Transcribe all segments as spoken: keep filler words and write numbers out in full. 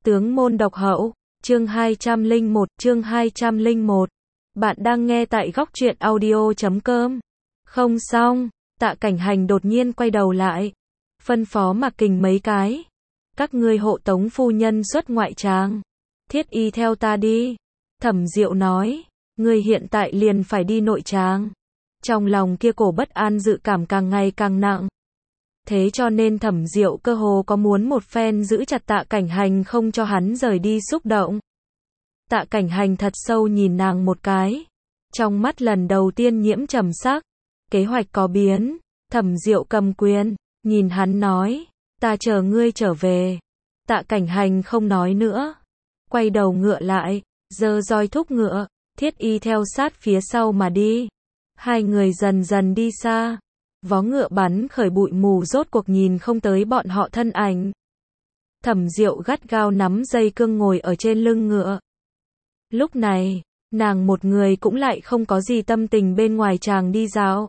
Tướng môn độc hậu, chương hai trăm lẻ một, chương hai trăm lẻ một. Bạn đang nghe tại góc truyện audio chấm com. Không xong, Tạ Cảnh Hành đột nhiên quay đầu lại, phân phó Mạc Kình mấy cái. Các ngươi hộ tống phu nhân xuất ngoại tràng. Thiết y theo ta đi. Thẩm Diệu nói, ngươi hiện tại liền phải đi nội tràng. Trong lòng kia cổ bất an dự cảm càng ngày càng nặng. Thế cho nên Thẩm Diệu cơ hồ có muốn một phen giữ chặt Tạ Cảnh Hành không cho hắn rời đi xúc động. Tạ Cảnh Hành thật sâu nhìn nàng một cái. Trong mắt lần đầu tiên nhiễm trầm sắc. Kế hoạch có biến. Thẩm Diệu cầm quyền, nhìn hắn nói, ta chờ ngươi trở về. Tạ Cảnh Hành không nói nữa. Quay đầu ngựa lại, giơ roi thúc ngựa, Thiết y theo sát phía sau mà đi. Hai người dần dần đi xa. Vó ngựa bắn khởi bụi mù rốt cuộc nhìn không tới bọn họ thân ảnh. Thẩm Diệu gắt gao nắm dây cương ngồi ở trên lưng ngựa. Lúc này, nàng một người cũng lại không có gì tâm tình bên ngoài tràng đi dạo.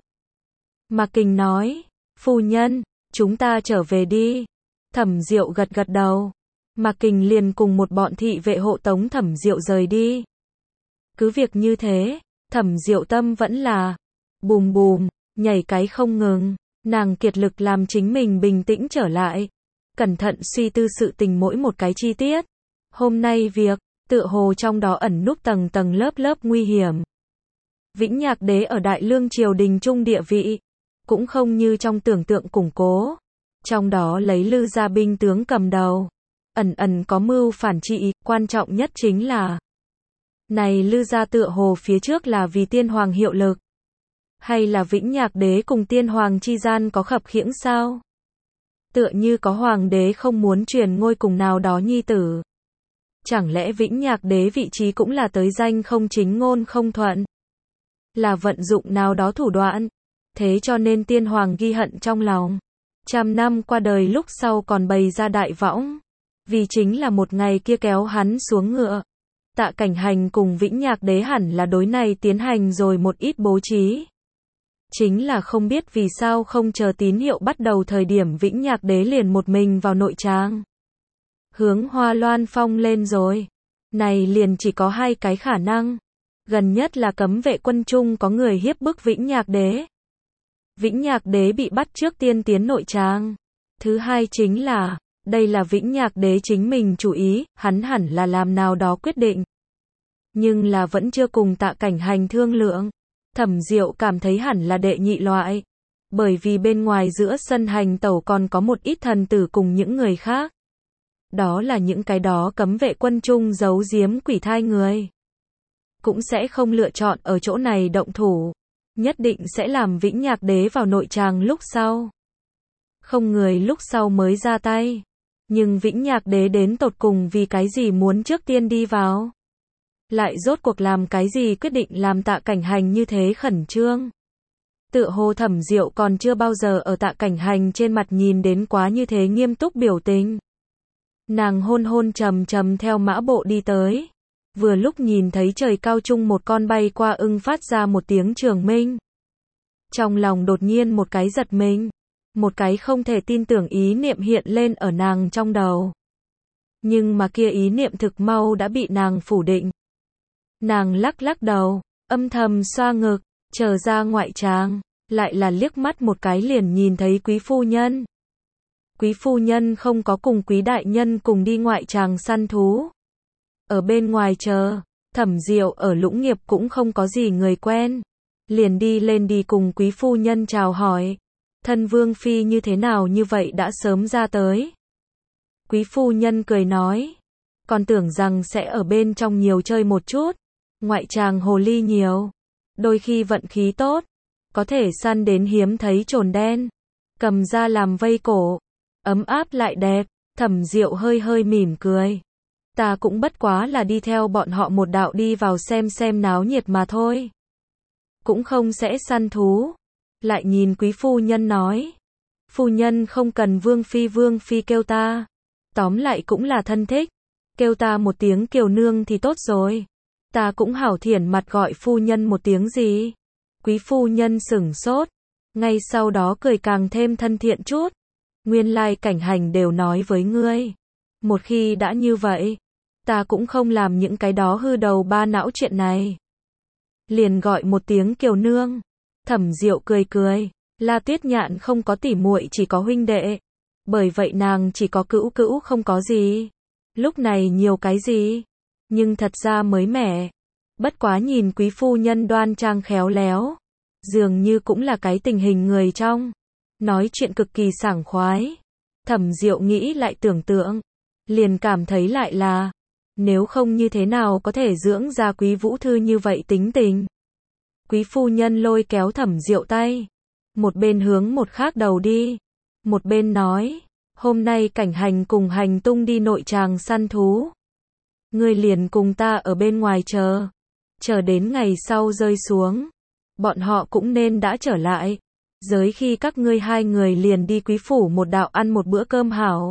Mạc Kình nói, phu nhân, chúng ta trở về đi. Thẩm Diệu gật gật đầu. Mạc Kình liền cùng một bọn thị vệ hộ tống Thẩm Diệu rời đi. Cứ việc như thế, Thẩm Diệu tâm vẫn là bùm bùm, nhảy cái không ngừng. Nàng kiệt lực làm chính mình bình tĩnh trở lại, cẩn thận suy tư sự tình mỗi một cái chi tiết. Hôm nay việc, tựa hồ trong đó ẩn núp tầng tầng lớp lớp nguy hiểm. Vĩnh Nhạc Đế ở Đại Lương triều đình trung địa vị, cũng không như trong tưởng tượng củng cố. Trong đó lấy Lư gia binh tướng cầm đầu, ẩn ẩn có mưu phản trị, quan trọng nhất chính là này Lư gia tựa hồ phía trước là vì tiên hoàng hiệu lực. Hay là Vĩnh Nhạc Đế cùng tiên hoàng chi gian có khập khiễng sao? Tựa như có hoàng đế không muốn truyền ngôi cùng nào đó nhi tử. Chẳng lẽ Vĩnh Nhạc Đế vị trí cũng là tới danh không chính ngôn không thuận? Là vận dụng nào đó thủ đoạn? Thế cho nên tiên hoàng ghi hận trong lòng. Trăm năm qua đời lúc sau còn bày ra đại võng. Vì chính là một ngày kia kéo hắn xuống ngựa. Tạ Cảnh Hành cùng Vĩnh Nhạc Đế hẳn là đối này tiến hành rồi một ít bố trí. Chính là không biết vì sao không chờ tín hiệu bắt đầu thời điểm Vĩnh Nhạc Đế liền một mình vào nội tràng. Hướng Hoa Loan Phong lên rồi. Này liền chỉ có hai cái khả năng. Gần nhất là cấm vệ quân trung có người hiếp bức Vĩnh Nhạc Đế. Vĩnh Nhạc Đế bị bắt trước tiên tiến nội tràng. Thứ hai chính là, đây là Vĩnh Nhạc Đế chính mình chủ ý, hắn hẳn là làm nào đó quyết định. Nhưng là vẫn chưa cùng Tạ Cảnh Hành thương lượng. Thẩm Diệu cảm thấy hẳn là đệ nhị loại. Bởi vì bên ngoài giữa sân hành tẩu còn có một ít thần tử cùng những người khác. Đó là những cái đó cấm vệ quân trung giấu giếm quỷ thai người. Cũng sẽ không lựa chọn ở chỗ này động thủ. Nhất định sẽ làm Vĩnh Nhạc Đế vào nội tràng lúc sau. Không người lúc sau mới ra tay. Nhưng Vĩnh Nhạc Đế đến tột cùng vì cái gì muốn trước tiên đi vào? Lại rốt cuộc làm cái gì quyết định làm Tạ Cảnh Hành như thế khẩn trương? Tựa hồ Thẩm Diệu còn chưa bao giờ ở Tạ Cảnh Hành trên mặt nhìn đến quá như thế nghiêm túc biểu tình. Nàng hôn hôn trầm trầm theo mã bộ đi tới. Vừa lúc nhìn thấy trời cao trung một con bay qua ưng phát ra một tiếng trường minh. Trong lòng đột nhiên một cái giật mình. Một cái không thể tin tưởng ý niệm hiện lên ở nàng trong đầu. Nhưng mà kia ý niệm thực mau đã bị nàng phủ định. Nàng lắc lắc đầu, âm thầm xoa ngực, chờ ra ngoại tràng, lại là liếc mắt một cái liền nhìn thấy quý phu nhân. Quý phu nhân không có cùng quý đại nhân cùng đi ngoại tràng săn thú. Ở bên ngoài chờ, Thẩm Diệu ở Lũng Nghiệp cũng không có gì người quen. Liền đi lên đi cùng quý phu nhân chào hỏi. Thân vương phi như thế nào như vậy đã sớm ra tới. Quý phu nhân cười nói, còn tưởng rằng sẽ ở bên trong nhiều chơi một chút. Ngoại tràng hồ ly nhiều. Đôi khi vận khí tốt, có thể săn đến hiếm thấy trồn đen. Cầm ra làm vây cổ. Ấm áp lại đẹp. Thẩm Diệu hơi hơi mỉm cười. Ta cũng bất quá là đi theo bọn họ một đạo đi vào xem xem náo nhiệt mà thôi. Cũng không sẽ săn thú. Lại nhìn quý phu nhân nói. Phu nhân không cần vương phi vương phi kêu ta. Tóm lại cũng là thân thích. Kêu ta một tiếng kiều nương thì tốt rồi. Ta cũng hảo thiển mặt gọi phu nhân một tiếng gì. Quý phu nhân sửng sốt. Ngay sau đó cười càng thêm thân thiện chút. Nguyên lai Cảnh Hành đều nói với ngươi. Một khi đã như vậy, ta cũng không làm những cái đó hư đầu ba não chuyện này. Liền gọi một tiếng Kiều nương. Thẩm Diệu cười cười, La Tuyết Nhạn không có tỉ muội chỉ có huynh đệ. Bởi vậy nàng chỉ có cữu cữu không có gì. Lúc này nhiều cái gì, nhưng thật ra mới mẻ. Bất quá nhìn quý phu nhân đoan trang khéo léo, dường như cũng là cái tình hình người trong. Nói chuyện cực kỳ sảng khoái. Thẩm Diệu nghĩ lại tưởng tượng, liền cảm thấy lại là, nếu không như thế nào có thể dưỡng ra Quý Vũ Thư như vậy tính tình. Quý phu nhân lôi kéo Thẩm Diệu tay, một bên hướng một khác đầu đi, một bên nói, hôm nay Cảnh Hành cùng Hành Tung đi nội tràng săn thú. Ngươi liền cùng ta ở bên ngoài chờ, chờ đến ngày sau rơi xuống, bọn họ cũng nên đã trở lại. Giới khi các ngươi hai người liền đi quý phủ một đạo ăn một bữa cơm hảo.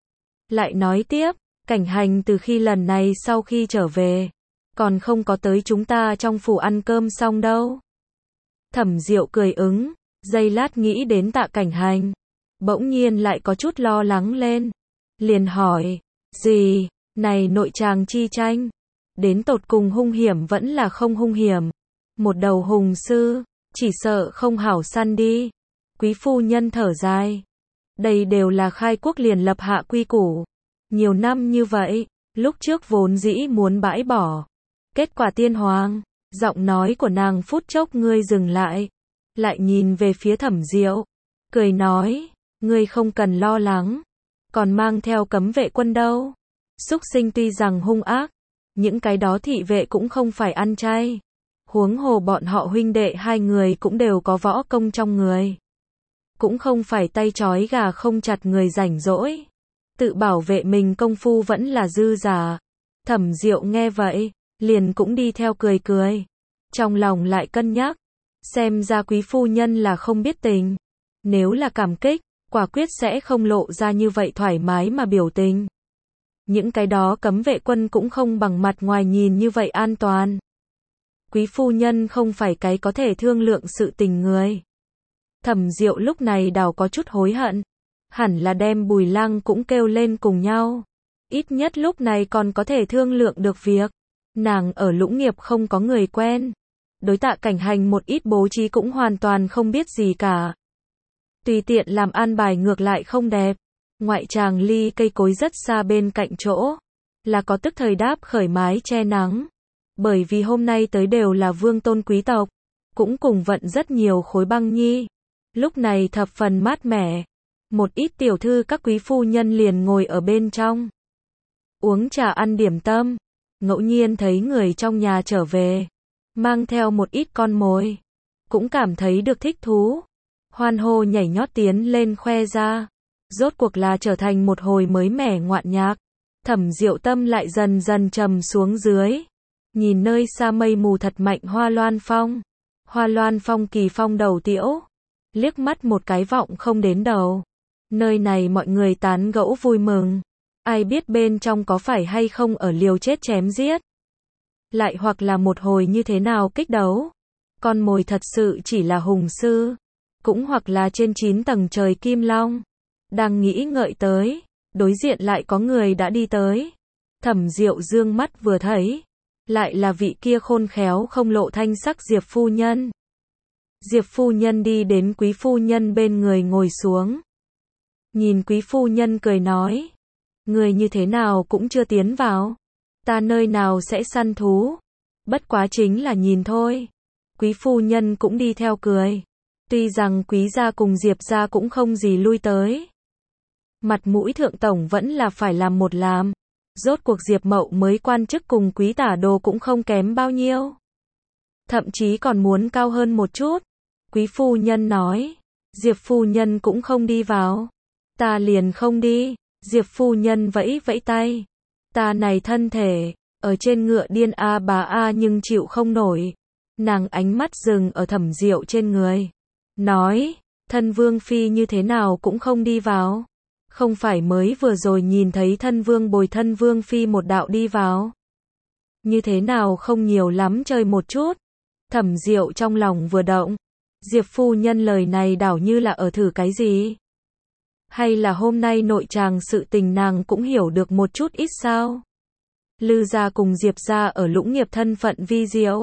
Lại nói tiếp, Cảnh Hành từ khi lần này sau khi trở về, còn không có tới chúng ta trong phủ ăn cơm xong đâu. Thẩm Diệu cười ứng, giây lát nghĩ đến Tạ Cảnh Hành, bỗng nhiên lại có chút lo lắng lên. Liền hỏi, gì, này nội tràng chi tranh, đến tột cùng hung hiểm vẫn là không hung hiểm. Một đầu hùng sư, chỉ sợ không hảo săn đi. Quý phu nhân thở dài. Đây đều là khai quốc liền lập hạ quy củ. Nhiều năm như vậy, lúc trước vốn dĩ muốn bãi bỏ. Kết quả tiên hoàng, giọng nói của nàng phút chốc ngươi dừng lại. Lại nhìn về phía Thẩm Diệu, cười nói, ngươi không cần lo lắng. Còn mang theo cấm vệ quân đâu. Súc sinh tuy rằng hung ác, những cái đó thị vệ cũng không phải ăn chay. Huống hồ bọn họ huynh đệ hai người cũng đều có võ công trong người. Cũng không phải tay trói gà không chặt người rảnh rỗi. Tự bảo vệ mình công phu vẫn là dư giả. Thẩm Diệu nghe vậy, liền cũng đi theo cười cười. Trong lòng lại cân nhắc. Xem ra quý phu nhân là không biết tình. Nếu là cảm kích, quả quyết sẽ không lộ ra như vậy thoải mái mà biểu tình. Những cái đó cấm vệ quân cũng không bằng mặt ngoài nhìn như vậy an toàn. Quý phu nhân không phải cái có thể thương lượng sự tình người. Thẩm Diệu lúc này đảo có chút hối hận. Hẳn là đem Bùi Lăng cũng kêu lên cùng nhau. Ít nhất lúc này còn có thể thương lượng được việc. Nàng ở Lũng Nghiệp không có người quen. Đối Tạ Cảnh Hành một ít bố trí cũng hoàn toàn không biết gì cả. Tùy tiện làm an bài ngược lại không đẹp. Ngoại tràng ly cây cối rất xa bên cạnh chỗ. Là có tức thời đáp khởi mái che nắng. Bởi vì hôm nay tới đều là vương tôn quý tộc. Cũng cùng vận rất nhiều khối băng nhi. Lúc này thập phần mát mẻ. Một ít tiểu thư các quý phu nhân liền ngồi ở bên trong. Uống trà ăn điểm tâm. Ngẫu nhiên thấy người trong nhà trở về. Mang theo một ít con mồi. Cũng cảm thấy được thích thú. Hoan hô nhảy nhót tiến lên khoe ra. Rốt cuộc là trở thành một hồi mới mẻ ngoạn nhạc. Thẩm Diệu tâm lại dần dần trầm xuống dưới. Nhìn nơi xa mây mù thật mạnh Hoa Loan Phong. Hoa Loan Phong kỳ phong đầu tiễu. Liếc mắt một cái vọng không đến đầu. Nơi này mọi người tán gẫu vui mừng. Ai biết bên trong có phải hay không ở liều chết chém giết. Lại hoặc là một hồi như thế nào kích đấu. Con mồi thật sự chỉ là hùng sư. Cũng hoặc là trên chín tầng trời kim long. Đang nghĩ ngợi tới. Đối diện lại có người đã đi tới. Thẩm Diệu dương mắt vừa thấy. Lại là vị kia khôn khéo không lộ thanh sắc Diệp phu nhân. Diệp phu nhân đi đến quý phu nhân bên người ngồi xuống. Nhìn quý phu nhân cười nói. Người như thế nào cũng chưa tiến vào. Ta nơi nào sẽ săn thú. Bất quá chính là nhìn thôi. Quý phu nhân cũng đi theo cười. Tuy rằng quý gia cùng Diệp gia cũng không gì lui tới. Mặt mũi thượng tổng vẫn là phải làm một làm. Rốt cuộc Diệp Mậu mới quan chức cùng quý tả đồ cũng không kém bao nhiêu. Thậm chí còn muốn cao hơn một chút. Quý phu nhân nói. Diệp phu nhân cũng không đi vào. Ta liền không đi. Diệp phu nhân vẫy vẫy tay. Ta này thân thể. Ở trên ngựa điên a bà a nhưng chịu không nổi. Nàng ánh mắt dừng ở Thẩm Diệu trên người. Nói. Thân vương phi như thế nào cũng không đi vào. Không phải mới vừa rồi nhìn thấy thân vương bồi thân vương phi một đạo đi vào. Như thế nào không nhiều lắm chơi một chút. Thẩm Diệu trong lòng vừa động. Diệp phu nhân lời này đảo như là ở thử cái gì. Hay là hôm nay nội tràng sự tình nàng cũng hiểu được một chút ít sao? Lư gia cùng Diệp gia ở Lũng Nghiệp thân phận vi diệu.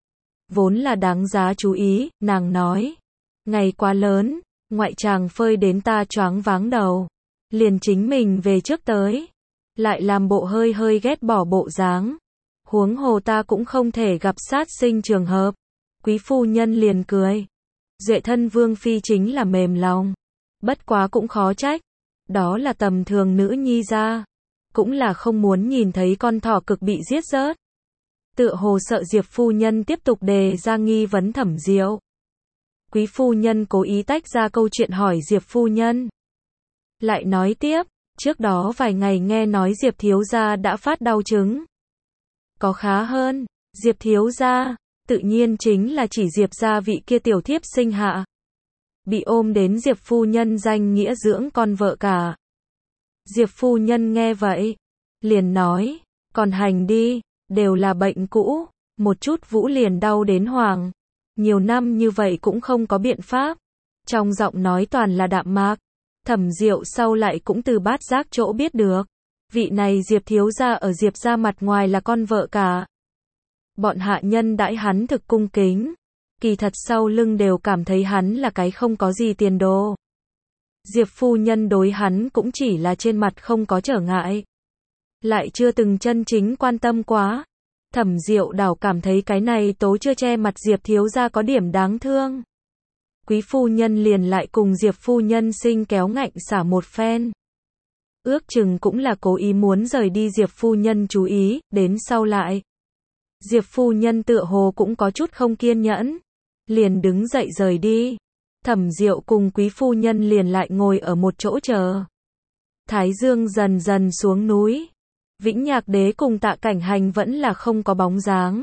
Vốn là đáng giá chú ý, nàng nói. Ngày quá lớn, ngoại tràng phơi đến ta choáng váng đầu. Liền chính mình về trước tới. Lại làm bộ hơi hơi ghét bỏ bộ dáng. Huống hồ ta cũng không thể gặp sát sinh trường hợp. Quý phu nhân liền cười. Duệ thân vương phi chính là mềm lòng. Bất quá cũng khó trách. Đó là tầm thường nữ nhi ra. Cũng là không muốn nhìn thấy con thỏ cực bị giết rớt. Tựa hồ sợ Diệp phu nhân tiếp tục đề ra nghi vấn Thẩm Diệu. Quý phu nhân cố ý tách ra câu chuyện hỏi Diệp phu nhân. Lại nói tiếp, trước đó vài ngày nghe nói Diệp thiếu gia đã phát đau chứng. Có khá hơn, Diệp thiếu gia, tự nhiên chính là chỉ Diệp gia vị kia tiểu thiếp sinh hạ. Bị ôm đến Diệp phu nhân danh nghĩa dưỡng con vợ cả. Diệp phu nhân nghe vậy, liền nói, còn hành đi, đều là bệnh cũ, một chút vũ liền đau đến hoàng. Nhiều năm như vậy cũng không có biện pháp. Trong giọng nói toàn là đạm mạc. Thẩm Diệu sau lại cũng từ bát giác chỗ biết được. Vị này Diệp thiếu gia ở Diệp gia mặt ngoài là con vợ cả. Bọn hạ nhân đãi hắn thực cung kính. Kỳ thật sau lưng đều cảm thấy hắn là cái không có gì tiền đồ. Diệp phu nhân đối hắn cũng chỉ là trên mặt không có trở ngại. Lại chưa từng chân chính quan tâm quá. Thẩm Diệu đảo cảm thấy cái này tố chưa che mặt Diệp thiếu gia có điểm đáng thương. Quý phu nhân liền lại cùng Diệp phu nhân sinh kéo ngạnh xả một phen. Ước chừng cũng là cố ý muốn rời đi Diệp phu nhân chú ý, đến sau lại. Diệp phu nhân tựa hồ cũng có chút không kiên nhẫn. Liền đứng dậy rời đi. Thẩm Diệu cùng quý phu nhân liền lại ngồi ở một chỗ chờ. Thái dương dần dần xuống núi. Vĩnh Nhạc Đế cùng Tạ Cảnh Hành vẫn là không có bóng dáng.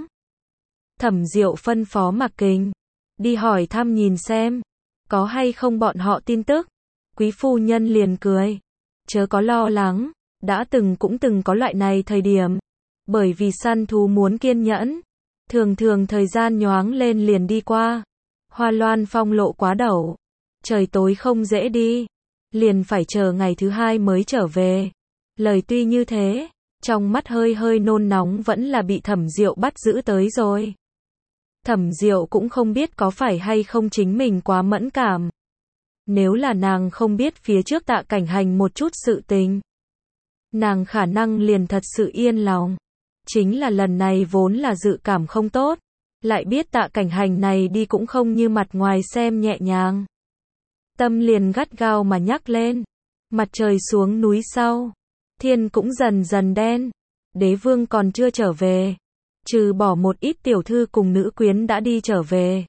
Thẩm Diệu phân phó Mạc Kình. Đi hỏi thăm nhìn xem. Có hay không bọn họ tin tức. Quý phu nhân liền cười. Chớ có lo lắng. Đã từng cũng từng có loại này thời điểm. Bởi vì săn thú muốn kiên nhẫn. Thường thường thời gian nhoáng lên liền đi qua. Hoa Loan phong lộ quá đẩu. Trời tối không dễ đi. Liền phải chờ ngày thứ hai mới trở về. Lời tuy như thế. Trong mắt hơi hơi nôn nóng vẫn là bị Thẩm Diệu bắt giữ tới rồi. Thẩm Diệu cũng không biết có phải hay không chính mình quá mẫn cảm. Nếu là nàng không biết phía trước Tạ Cảnh Hành một chút sự tình. Nàng khả năng liền thật sự yên lòng. Chính là lần này vốn là dự cảm không tốt. Lại biết Tạ Cảnh Hành này đi cũng không như mặt ngoài xem nhẹ nhàng. Tâm liền gắt gao mà nhắc lên. Mặt trời xuống núi sau. Thiên cũng dần dần đen. Đế vương còn chưa trở về. Trừ bỏ một ít tiểu thư cùng nữ quyến đã đi trở về.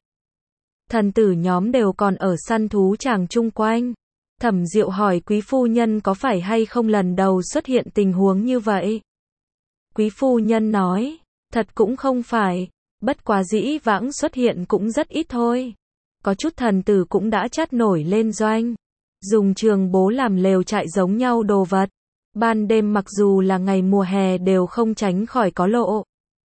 Thần tử nhóm đều còn ở săn thú tràng chung quanh. Thẩm Diệu hỏi quý phu nhân có phải hay không lần đầu xuất hiện tình huống như vậy. Quý phu nhân nói, thật cũng không phải. Bất quá dĩ vãng xuất hiện cũng rất ít thôi. Có chút thần tử cũng đã chắt nổi lên doanh. Dùng trường bố làm lều trại giống nhau đồ vật. Ban đêm mặc dù là ngày mùa hè đều không tránh khỏi có lộ.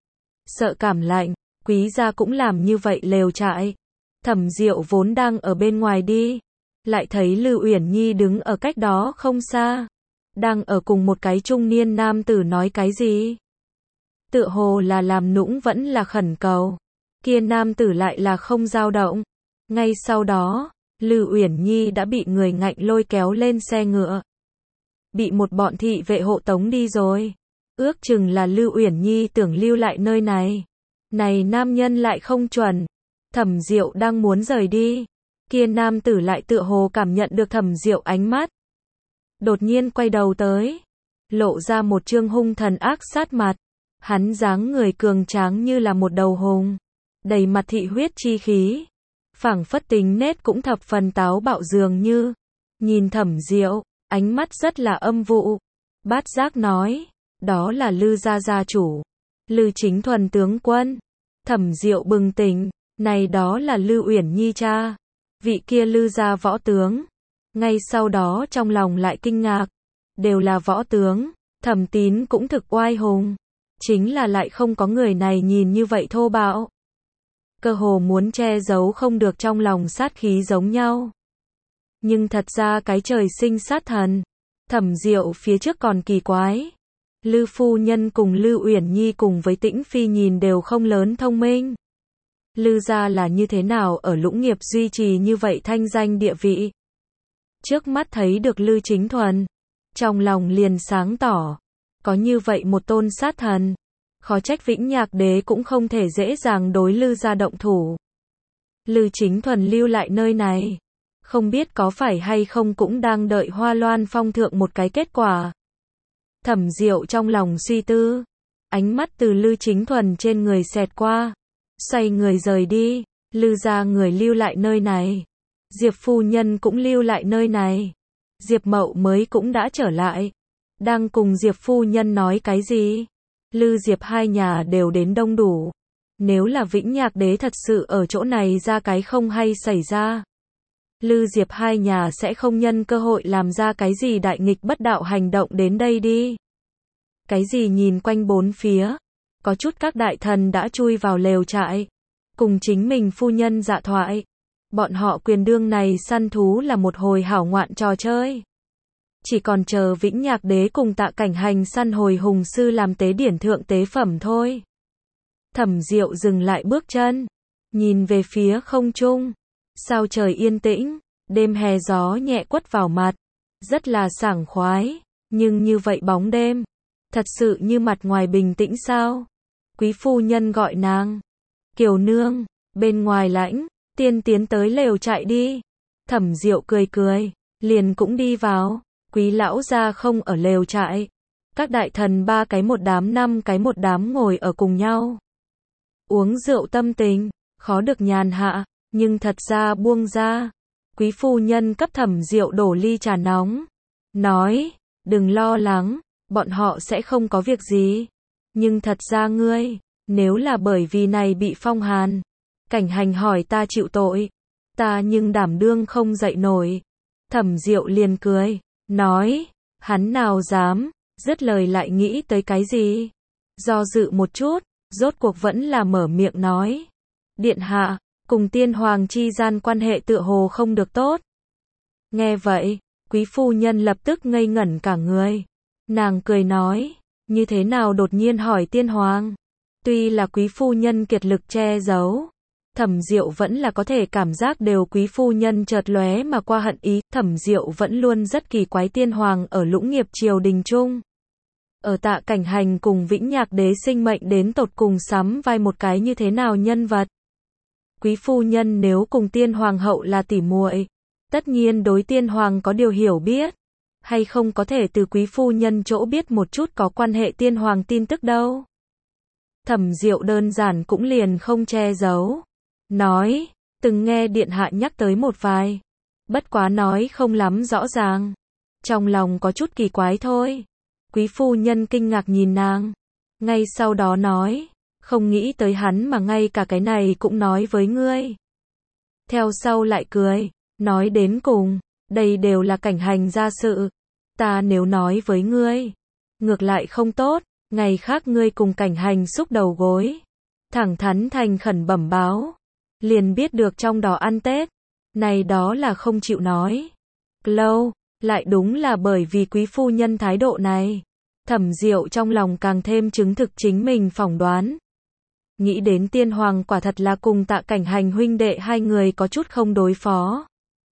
Sợ cảm lạnh, quý gia cũng làm như vậy lều trại. Thẩm Diệu vốn đang ở bên ngoài đi. Lại thấy Lưu Uyển Nhi đứng ở cách đó không xa. Đang ở cùng một cái trung niên nam tử nói cái gì. Tựa hồ là làm nũng vẫn là khẩn cầu. Kia nam tử lại là không dao động. Ngay sau đó, Lưu Uyển Nhi đã bị người ngạnh lôi kéo lên xe ngựa. Bị một bọn thị vệ hộ tống đi rồi. Ước chừng là Lưu Uyển Nhi tưởng lưu lại nơi này. Này nam nhân lại không chuẩn. Thẩm Diệu đang muốn rời đi. Kia nam tử lại tựa hồ cảm nhận được Thẩm Diệu ánh mắt. Đột nhiên quay đầu tới. Lộ ra một trương hung thần ác sát mặt. Hắn dáng người cường tráng như là một đầu hùng. Đầy mặt thị huyết chi khí. Phảng phất tính nết cũng thập phần táo bạo dường như. Nhìn Thẩm Diệu, ánh mắt rất là âm vụ. Bát giác nói, đó là Lư gia gia chủ. Lư Chính Thuần tướng quân. Thẩm Diệu bừng tỉnh, này đó là Lưu Uyển Nhi cha. Vị kia Lư gia võ tướng. Ngay sau đó trong lòng lại kinh ngạc. Đều là võ tướng, Thẩm Tín cũng thực oai hùng. Chính là lại không có người này nhìn như vậy thô bạo. Cơ hồ muốn che giấu không được trong lòng sát khí giống nhau. Nhưng thật ra cái trời sinh sát thần. Thẩm Diệu phía trước còn kỳ quái. Lư phu nhân cùng Lư Uyển Nhi cùng với Tĩnh Phi nhìn đều không lớn thông minh. Lư gia là như thế nào ở Lũng Nghiệp duy trì như vậy thanh danh địa vị. Trước mắt thấy được Lư Chính Thuần, trong lòng liền sáng tỏ. Có như vậy một tôn sát thần, khó trách Vĩnh Nhạc Đế cũng không thể dễ dàng đối Lư gia động thủ. Lư Chính Thuần lưu lại nơi này, không biết có phải hay không cũng đang đợi Hoa Loan Phong thượng một cái kết quả. Thẩm Diệu trong lòng suy tư, ánh mắt từ Lư Chính Thuần trên người xẹt qua, xoay người rời đi. Lư gia người lưu lại nơi này, Diệp phu nhân cũng lưu lại nơi này. Diệp Mậu mới cũng đã trở lại, đang cùng Diệp phu nhân nói cái gì? Lư Diệp hai nhà đều đến đông đủ. Nếu là Vĩnh Nhạc Đế thật sự ở chỗ này ra cái không hay xảy ra, Lư Diệp hai nhà sẽ không nhân cơ hội làm ra cái gì đại nghịch bất đạo hành động đến đây đi. Cái gì nhìn quanh bốn phía, có chút các đại thần đã chui vào lều trại, cùng chính mình phu nhân dạ thoại. Bọn họ quyền đương này săn thú là một hồi hảo ngoạn trò chơi. Chỉ còn chờ Vĩnh Nhạc Đế cùng Tạ Cảnh Hành săn hồi hùng sư làm tế điển thượng tế phẩm thôi. Thẩm Diệu dừng lại bước chân, nhìn về phía không trung. Sao trời yên tĩnh, đêm hè gió nhẹ quất vào mặt, rất là sảng khoái, nhưng như vậy bóng đêm, thật sự như mặt ngoài bình tĩnh sao? Quý phu nhân gọi nàng, Kiều nương, bên ngoài lãnh, tiên tiến tới lều trại đi. Thẩm Diệu cười cười, liền cũng đi vào. Quý lão gia không ở lều trại, các đại thần ba cái một đám năm cái một đám ngồi ở cùng nhau. Uống rượu tâm tình, khó được nhàn hạ, nhưng thật ra buông ra. Quý phu nhân cấp Thẩm Diệu đổ ly trà nóng, nói, đừng lo lắng, bọn họ sẽ không có việc gì. Nhưng thật ra ngươi, nếu là bởi vì này bị phong hàn, Cảnh Hành hỏi ta chịu tội, ta nhưng đảm đương không dậy nổi. Thẩm Diệu liền cười, nói, hắn nào dám, dứt lời lại nghĩ tới cái gì. Do dự một chút, rốt cuộc vẫn là mở miệng nói, điện hạ, cùng tiên hoàng chi gian quan hệ tựa hồ không được tốt. Nghe vậy, quý phu nhân lập tức ngây ngẩn cả người. Nàng cười nói, như thế nào đột nhiên hỏi tiên hoàng. Tuy là quý phu nhân kiệt lực che giấu, Thẩm Diệu vẫn là có thể cảm giác đều quý phu nhân chợt lóe mà qua hận ý. Thẩm Diệu vẫn luôn rất kỳ quái tiên hoàng ở Lũng Nghiệp triều đình chung. Ở Tạ Cảnh Hành cùng Vĩnh Nhạc Đế sinh mệnh đến tột cùng sắm vai một cái như thế nào nhân vật. Quý phu nhân nếu cùng tiên hoàng hậu là tỉ muội, tất nhiên đối tiên hoàng có điều hiểu biết, hay không có thể từ quý phu nhân chỗ biết một chút có quan hệ tiên hoàng tin tức đâu. Thẩm Diệu đơn giản cũng liền không che giấu, nói, từng nghe điện hạ nhắc tới một vài, bất quá nói không lắm rõ ràng, trong lòng có chút kỳ quái thôi. Quý phu nhân kinh ngạc nhìn nàng, ngay sau đó nói, không nghĩ tới hắn mà ngay cả cái này cũng nói với ngươi. Theo sau lại cười, nói đến cùng, đây đều là Cảnh Hành gia sự, ta nếu nói với ngươi, ngược lại không tốt, ngày khác ngươi cùng Cảnh Hành xúc đầu gối, thẳng thắn thành khẩn bẩm báo, liền biết được trong đó ăn Tết, này đó là không chịu nói. Lâu, lại đúng là bởi vì quý phu nhân thái độ này, Thẩm Diệu trong lòng càng thêm chứng thực chính mình phỏng đoán. Nghĩ đến tiên hoàng quả thật là cùng Tạ Cảnh Hành huynh đệ hai người có chút không đối phó.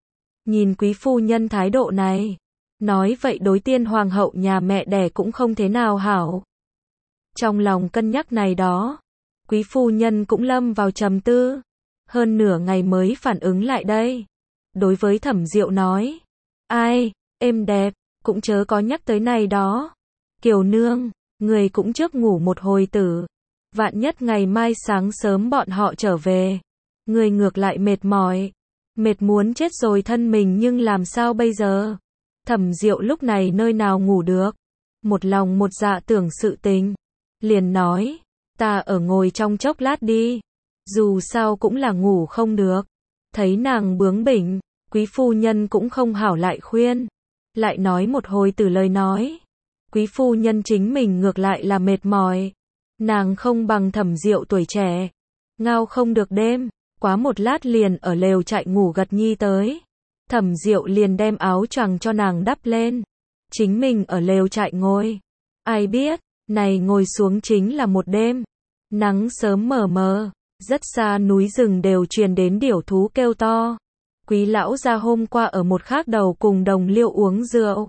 Nhìn quý phu nhân thái độ này, nói vậy đối tiên hoàng hậu nhà mẹ đẻ cũng không thế nào hảo. Trong lòng cân nhắc này đó, quý phu nhân cũng lâm vào trầm tư, hơn nửa ngày mới phản ứng lại đây. Đối với Thẩm Diệu nói, ai, êm đẹp, cũng chớ có nhắc tới này đó. Kiều nương, người cũng trước ngủ một hồi tử, vạn nhất ngày mai sáng sớm bọn họ trở về, người ngược lại mệt mỏi, mệt muốn chết rồi thân mình nhưng làm sao bây giờ. Thẩm Diệu lúc này nơi nào ngủ được, một lòng một dạ tưởng sự tình, liền nói, ta ở ngồi trong chốc lát đi, dù sao cũng là ngủ không được. Thấy nàng bướng bỉnh, quý phu nhân cũng không hảo lại khuyên, lại nói một hồi từ lời nói. Quý phu nhân chính mình ngược lại là mệt mỏi, nàng không bằng Thẩm Diệu tuổi trẻ, ngao không được đêm, quá một lát liền ở lều trại ngủ gật nhi tới. Thẩm Diệu liền đem áo choàng cho nàng đắp lên. Chính mình ở lều trại ngồi. Ai biết, này ngồi xuống chính là một đêm. Nắng sớm mờ mờ, rất xa núi rừng đều truyền đến điểu thú kêu to. Quý lão gia hôm qua ở một khác đầu cùng đồng liêu uống rượu.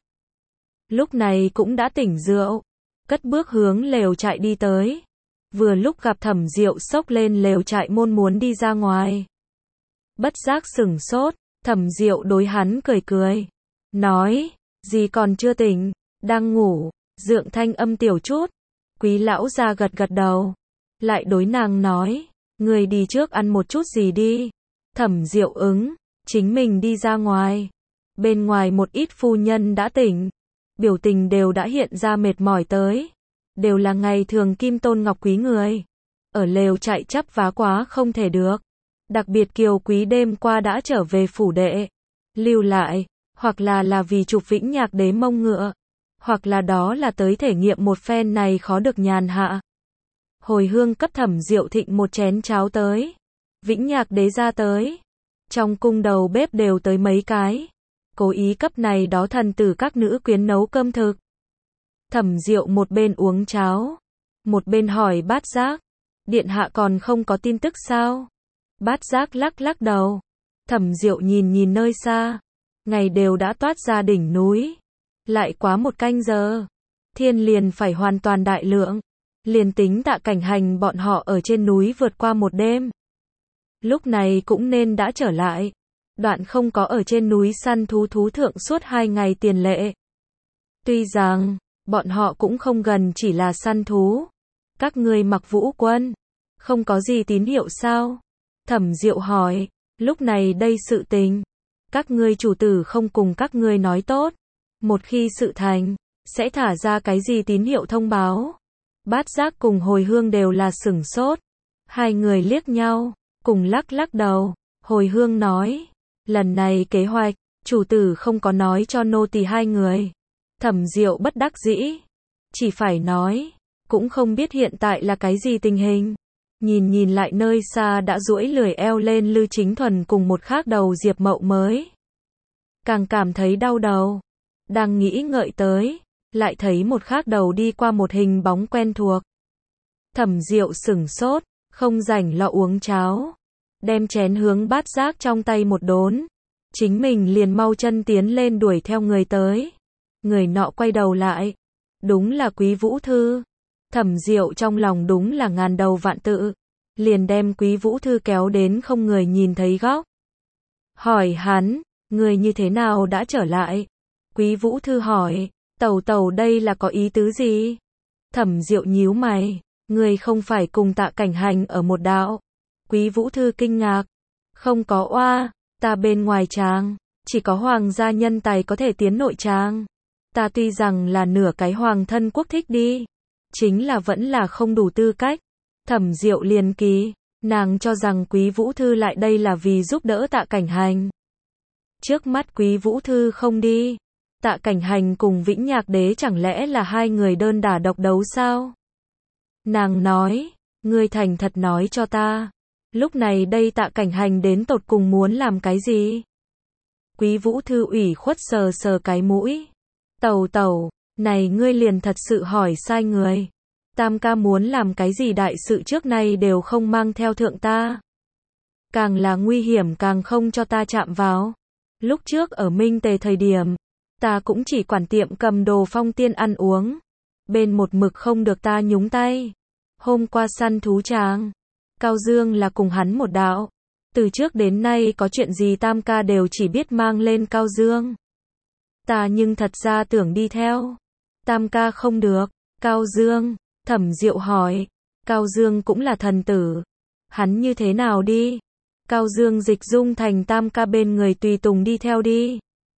Lúc này cũng đã tỉnh rượu, cất bước hướng lều trại đi tới. Vừa lúc gặp Thẩm Diệu xốc lên lều trại môn muốn đi ra ngoài. Bất giác sửng sốt, Thẩm Diệu đối hắn cười cười. Nói, gì còn chưa tỉnh, đang ngủ, dượng thanh âm tiểu chút. Quý lão gia gật gật đầu. Lại đối nàng nói, người đi trước ăn một chút gì đi. Thẩm Diệu ứng, chính mình đi ra ngoài. Bên ngoài một ít phu nhân đã tỉnh. Biểu tình đều đã hiện ra mệt mỏi tới. Đều là ngày thường kim tôn ngọc quý người. Ở lều trại chắp vá quá không thể được. Đặc biệt Kiều Quý đêm qua đã trở về phủ đệ. Lưu lại, hoặc là là vì chụp Vĩnh Nhạc Đế mông ngựa. Hoặc là đó là tới thể nghiệm một phen này khó được nhàn hạ. Hồi hương cấp Thẩm Diệu thịnh một chén cháo tới. Vĩnh Nhạc Đế ra tới. Trong cung đầu bếp đều tới mấy cái. Cố ý cấp này đó thần tử các nữ quyến nấu cơm thực. Thẩm Diệu một bên uống cháo, một bên hỏi Bát Giác, điện hạ còn không có tin tức sao? Bát Giác lắc lắc đầu. Thẩm Diệu nhìn nhìn nơi xa, ngày đều đã toát ra đỉnh núi, lại quá một canh giờ, thiên liền phải hoàn toàn đại lượng, liền tính Tạ Cảnh Hành bọn họ ở trên núi vượt qua một đêm, lúc này cũng nên đã trở lại. Đoạn không có ở trên núi săn thú thú thượng suốt hai ngày tiền lệ. Tuy rằng, bọn họ cũng không gần chỉ là săn thú. Các ngươi Mặc Vũ quân, không có gì tín hiệu sao? Thẩm Diệu hỏi, lúc này đây sự tình. Các ngươi chủ tử không cùng các ngươi nói tốt. Một khi sự thành, sẽ thả ra cái gì tín hiệu thông báo. Bát Giác cùng Hồi Hương đều là sửng sốt. Hai người liếc nhau, cùng lắc lắc đầu. Hồi Hương nói, lần này kế hoạch, chủ tử không có nói cho nô tỳ hai người. Thẩm Diệu bất đắc dĩ, chỉ phải nói, cũng không biết hiện tại là cái gì tình hình. Nhìn nhìn lại nơi xa đã duỗi lười eo lên Lư Chính Thuần cùng một khác đầu Diệp Mậu mới. Càng cảm thấy đau đầu, đang nghĩ ngợi tới, lại thấy một khác đầu đi qua một hình bóng quen thuộc. Thẩm Diệu sửng sốt, không rảnh lo uống cháo. Đem chén hướng Bát Giác trong tay một đốn. Chính mình liền mau chân tiến lên đuổi theo người tới. Người nọ quay đầu lại. Đúng là Quý Vũ Thư. Thẩm Diệu trong lòng đúng là ngàn đầu vạn tự. Liền đem Quý Vũ Thư kéo đến không người nhìn thấy góc. Hỏi hắn, người như thế nào đã trở lại? Quý Vũ Thư hỏi, tẩu tẩu đây là có ý tứ gì? Thẩm Diệu nhíu mày, người không phải cùng Tạ Cảnh Hành ở một đạo. Quý Vũ Thư kinh ngạc. Không có oa, ta bên ngoài tràng, chỉ có hoàng gia nhân tài có thể tiến nội tràng. Ta tuy rằng là nửa cái hoàng thân quốc thích đi, chính là vẫn là không đủ tư cách. Thẩm Diệu liền kỳ, nàng cho rằng Quý Vũ Thư lại đây là vì giúp đỡ Tạ Cảnh Hành. Trước mắt Quý Vũ Thư không đi, Tạ Cảnh Hành cùng Vĩnh Nhạc Đế chẳng lẽ là hai người đơn đả độc đấu sao? Nàng nói, ngươi thành thật nói cho ta. Lúc này đây Tạ Cảnh Hành đến tột cùng muốn làm cái gì? Quý Vũ Thư ủy khuất sờ sờ cái mũi. Tẩu tẩu, này ngươi liền thật sự hỏi sai người. Tam ca muốn làm cái gì đại sự trước nay đều không mang theo thượng ta. Càng là nguy hiểm càng không cho ta chạm vào. Lúc trước ở Minh Tề thời điểm, ta cũng chỉ quản tiệm cầm đồ Phong Tiên ăn uống. Bên một mực không được ta nhúng tay. Hôm qua săn thú tràng, Cao Dương là cùng hắn một đạo. Từ trước đến nay có chuyện gì tam ca đều chỉ biết mang lên Cao Dương. Ta nhưng thật ra tưởng đi theo. Tam ca không được. Cao Dương, Thẩm Diệu hỏi. Cao Dương cũng là thần tử. Hắn như thế nào đi? Cao Dương dịch dung thành tam ca bên người tùy tùng đi theo đi.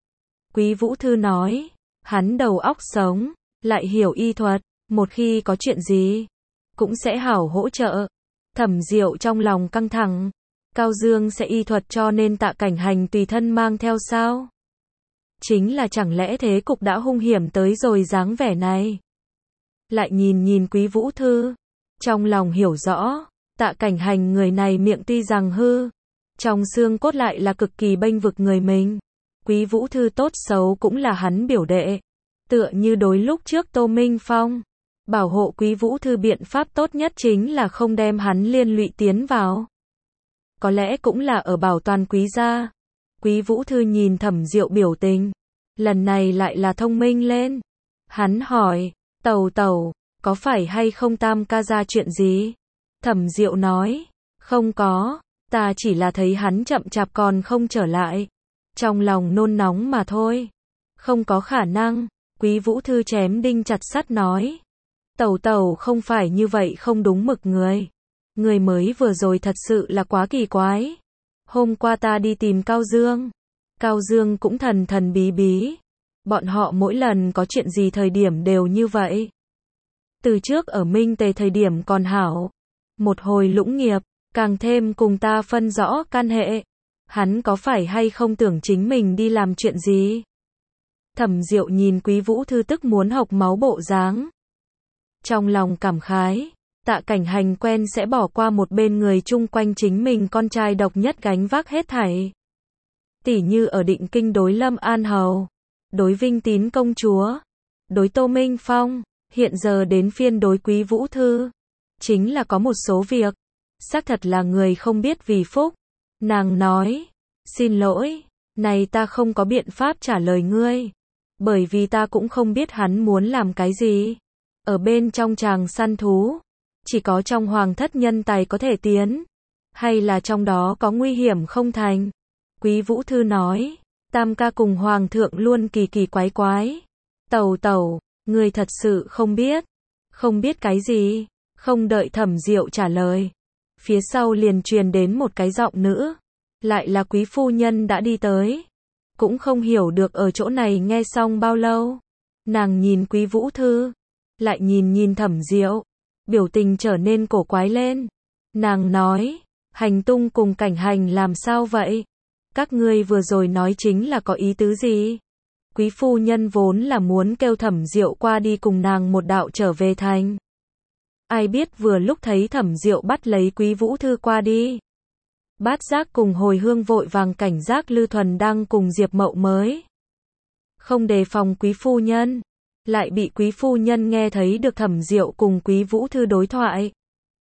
Quý Vũ Thư nói. Hắn đầu óc sống, lại hiểu y thuật. Một khi có chuyện gì, cũng sẽ hảo hỗ trợ. Thẩm Diệu trong lòng căng thẳng. Cao Dương sẽ y thuật cho nên Tạ Cảnh Hành tùy thân mang theo sao? Chính là chẳng lẽ thế cục đã hung hiểm tới rồi dáng vẻ này? Lại nhìn nhìn Quý Vũ Thư. Trong lòng hiểu rõ, Tạ Cảnh Hành người này miệng tuy rằng hư, trong xương cốt lại là cực kỳ bênh vực người mình. Quý Vũ Thư tốt xấu cũng là hắn biểu đệ. Tựa như đối lúc trước Tô Minh Phong. Bảo hộ Quý Vũ Thư biện pháp tốt nhất chính là không đem hắn liên lụy tiến vào. Có lẽ cũng là ở bảo toàn Quý gia. Quý Vũ Thư nhìn Thẩm Diệu biểu tình. Lần này lại là thông minh lên. Hắn hỏi, Tẩu tẩu, có phải hay không Tam ca ra chuyện gì? Thẩm Diệu nói, không có, ta chỉ là thấy hắn chậm chạp còn không trở lại. Trong lòng nôn nóng mà thôi. Không có khả năng, Quý Vũ Thư chém đinh chặt sắt nói. Tẩu tẩu không phải như vậy không đúng mực người. Người mới vừa rồi thật sự là quá kỳ quái. Hôm qua ta đi tìm Cao Dương. Cao Dương cũng thần thần bí bí. Bọn họ mỗi lần có chuyện gì thời điểm đều như vậy. Từ trước ở Minh Tề thời điểm còn hảo. Một hồi lũng nghiệp, càng thêm cùng ta phân rõ can hệ. Hắn có phải hay không tưởng chính mình đi làm chuyện gì? Thẩm Diệu nhìn Quý Vũ Thư tức muốn hộc máu bộ dáng. Trong lòng cảm khái, Tạ Cảnh Hành quen sẽ bỏ qua một bên người chung quanh chính mình con trai độc nhất gánh vác hết thảy. Tỉ như ở Định Kinh đối Lâm An Hầu, đối Vinh Tín công chúa, đối Tô Minh Phong, hiện giờ đến phiên đối Quý Vũ Thư. Chính là có một số việc, xác thật là người không biết vì phúc. Nàng nói, xin lỗi, này ta không có biện pháp trả lời ngươi. Bởi vì ta cũng không biết hắn muốn làm cái gì. Ở bên trong tràng săn thú, chỉ có trong hoàng thất nhân tài có thể tiến. Hay là trong đó có nguy hiểm không thành? Quý Vũ Thư nói, Tam ca cùng hoàng thượng luôn kỳ kỳ quái quái. Tẩu tẩu, người thật sự không biết. Không biết cái gì? Không đợi Thẩm Diệu trả lời. Phía sau liền truyền đến một cái giọng nữ. Lại là quý phu nhân đã đi tới. Cũng không hiểu được ở chỗ này nghe xong bao lâu. Nàng nhìn Quý Vũ Thư. Lại nhìn nhìn Thẩm Diệu. Biểu tình trở nên cổ quái lên. Nàng nói, hành tung cùng Cảnh Hành làm sao vậy? Các ngươi vừa rồi nói chính là có ý tứ gì? Quý phu nhân vốn là muốn kêu Thẩm Diệu qua đi cùng nàng một đạo trở về thành. Ai biết vừa lúc thấy Thẩm Diệu bắt lấy Quý Vũ Thư qua đi. Bát Giác cùng Hồi Hương vội vàng cảnh giác Lư Thuần đang cùng Diệp Mậu mới. Không đề phòng Quý phu nhân. Lại bị Quý phu nhân nghe thấy được Thẩm Diệu cùng Quý Vũ Thư đối thoại.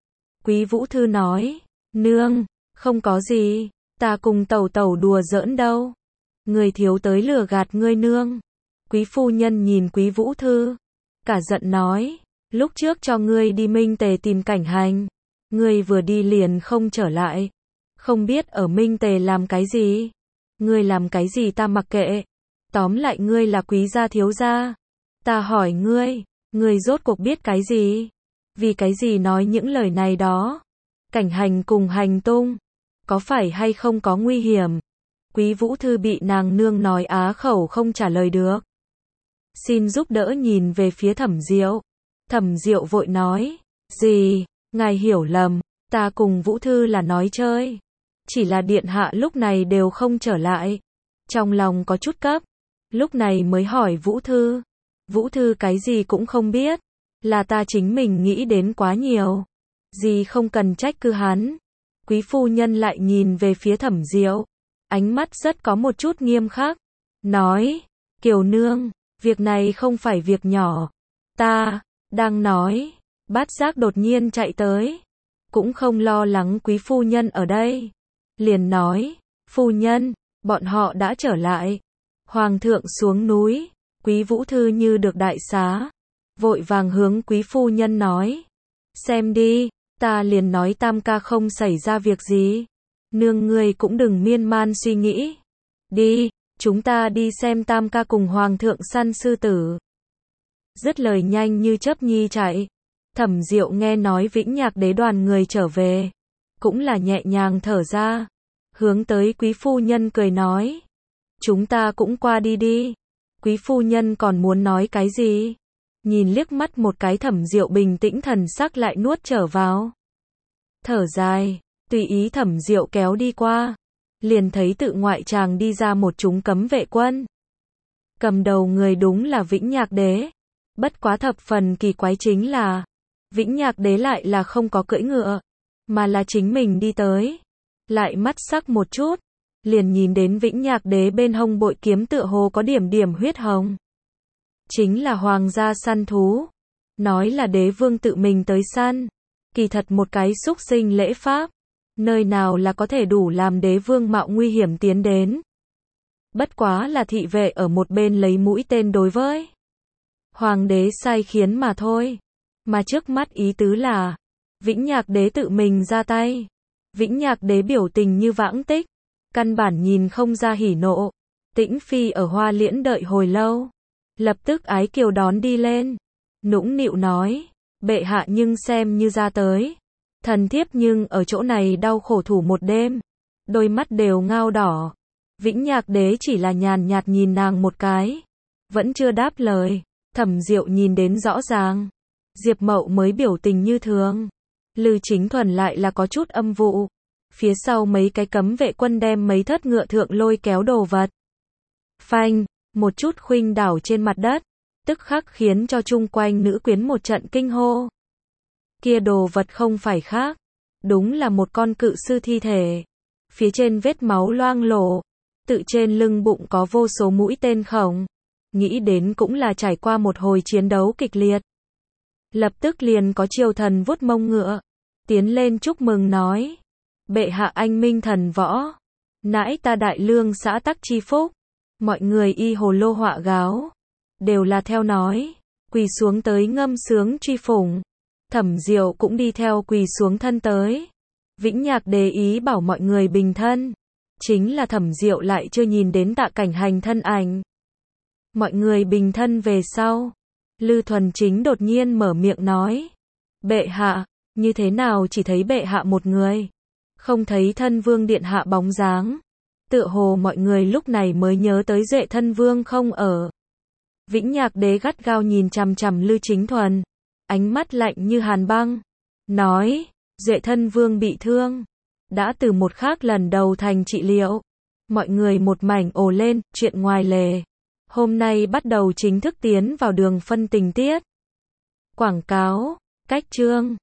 Quý Vũ Thư nói, nương, không có gì, ta cùng tẩu tẩu đùa giỡn đâu. Người thiếu tới lừa gạt ngươi nương. Quý phu nhân nhìn Quý Vũ Thư. Cả giận nói, lúc trước cho ngươi đi Minh Tề tìm Cảnh Hành. Ngươi vừa đi liền không trở lại. Không biết ở Minh Tề làm cái gì. Ngươi làm cái gì ta mặc kệ. Tóm lại ngươi là quý gia thiếu gia. Ta hỏi ngươi, ngươi rốt cuộc biết cái gì? Vì cái gì nói những lời này đó? Cảnh Hành cùng hành tung. Có phải hay không có nguy hiểm? Quý Vũ Thư bị nàng nương nói á khẩu không trả lời được. Xin giúp đỡ nhìn về phía Thẩm Diệu. Thẩm Diệu vội nói, gì, ngài hiểu lầm, ta cùng Vũ Thư là nói chơi. Chỉ là điện hạ lúc này đều không trở lại. Trong lòng có chút cấp. Lúc này mới hỏi Vũ Thư. Vũ Thư cái gì cũng không biết. Là ta chính mình nghĩ đến quá nhiều. Gì không cần trách cứ hắn. Quý phu nhân lại nhìn về phía Thẩm Diệu. Ánh mắt rất có một chút nghiêm khắc. Nói, Kiều nương, việc này không phải việc nhỏ. Ta, đang nói, Bát Giác đột nhiên chạy tới. Cũng không lo lắng quý phu nhân ở đây. Liền nói, phu nhân, bọn họ đã trở lại. Hoàng thượng xuống núi. Quý Vũ Thư như được đại xá. Vội vàng hướng quý phu nhân nói. Xem đi, ta liền nói Tam ca không xảy ra việc gì. Nương ngươi cũng đừng miên man suy nghĩ. Đi, chúng ta đi xem Tam ca cùng Hoàng thượng săn sư tử. Dứt lời nhanh như chớp nhi chạy. Thẩm Diệu nghe nói Vĩnh Nhạc đế đoàn người trở về. Cũng là nhẹ nhàng thở ra. Hướng tới quý phu nhân cười nói. Chúng ta cũng qua đi đi. Quý phu nhân còn muốn nói cái gì? Nhìn liếc mắt một cái Thẩm Diệu bình tĩnh thần sắc lại nuốt trở vào. Thở dài, tùy ý Thẩm Diệu kéo đi qua. Liền thấy tự ngoại tràng đi ra một chúng cấm vệ quân. Cầm đầu người đúng là Vĩnh Nhạc đế. Bất quá thập phần kỳ quái chính là Vĩnh Nhạc đế lại là không có cưỡi ngựa, mà là chính mình đi tới. Lại mắt sắc một chút, liền nhìn đến Vĩnh Nhạc Đế bên hông bội kiếm tựa hồ có điểm điểm huyết hồng. Chính là hoàng gia săn thú. Nói là đế vương tự mình tới săn. Kỳ thật một cái xúc sinh lễ pháp. Nơi nào là có thể đủ làm đế vương mạo nguy hiểm tiến đến. Bất quá là thị vệ ở một bên lấy mũi tên đối với hoàng đế sai khiến mà thôi. Mà trước mắt ý tứ là Vĩnh Nhạc Đế tự mình ra tay. Vĩnh Nhạc Đế biểu tình như vãng tích, căn bản nhìn không ra hỉ nộ. Tĩnh Phi ở Hoa Liễn đợi hồi lâu, lập tức ái kiều đón đi lên, nũng nịu nói, bệ hạ nhưng xem như ra tới. Thần thiếp nhưng ở chỗ này đau khổ thủ một đêm, đôi mắt đều ngao đỏ. Vĩnh Nhạc Đế chỉ là nhàn nhạt nhìn nàng một cái, vẫn chưa đáp lời. Thẩm Diệu nhìn đến rõ ràng, Diệp Mậu mới biểu tình như thường, Lư Chính Thuần lại là có chút âm vụ. Phía sau mấy cái cấm vệ quân đem mấy thất ngựa thượng lôi kéo đồ vật. Phanh, một chút khuynh đảo trên mặt đất, tức khắc khiến cho chung quanh nữ quyến một trận kinh hô. Kia đồ vật không phải khác, đúng là một con cự sư thi thể. Phía trên vết máu loang lổ, tự trên lưng bụng có vô số mũi tên khổng. Nghĩ đến cũng là trải qua một hồi chiến đấu kịch liệt. Lập tức liền có triều thần vuốt mông ngựa, tiến lên chúc mừng nói. Bệ hạ anh minh thần võ, nãi ta đại lương xã tắc chi phúc. Mọi người y hồ lô họa gáo, đều là theo nói, quỳ xuống tới ngâm sướng truy phủng. Thẩm Diệu cũng đi theo quỳ xuống thân tới. Vĩnh Nhạc Đế ý bảo mọi người bình thân. Chính là Thẩm Diệu lại chưa nhìn đến Tạ Cảnh Hành thân ảnh. Mọi người bình thân về sau, Lư Thuần Chính đột nhiên mở miệng nói. Bệ hạ, như thế nào chỉ thấy bệ hạ một người, không thấy thân vương điện hạ bóng dáng. Tựa hồ mọi người lúc này mới nhớ tới Duệ thân vương không ở. Vĩnh Nhạc Đế gắt gao nhìn chằm chằm Lư Chính Thuần, ánh mắt lạnh như hàn băng, nói, Duệ thân vương bị thương, đã từ một khác lần đầu thành trị liệu. Mọi người một mảnh ồ lên, chuyện ngoài lề. Hôm nay bắt đầu chính thức tiến vào đường phân tình tiết. Quảng cáo, cách chương.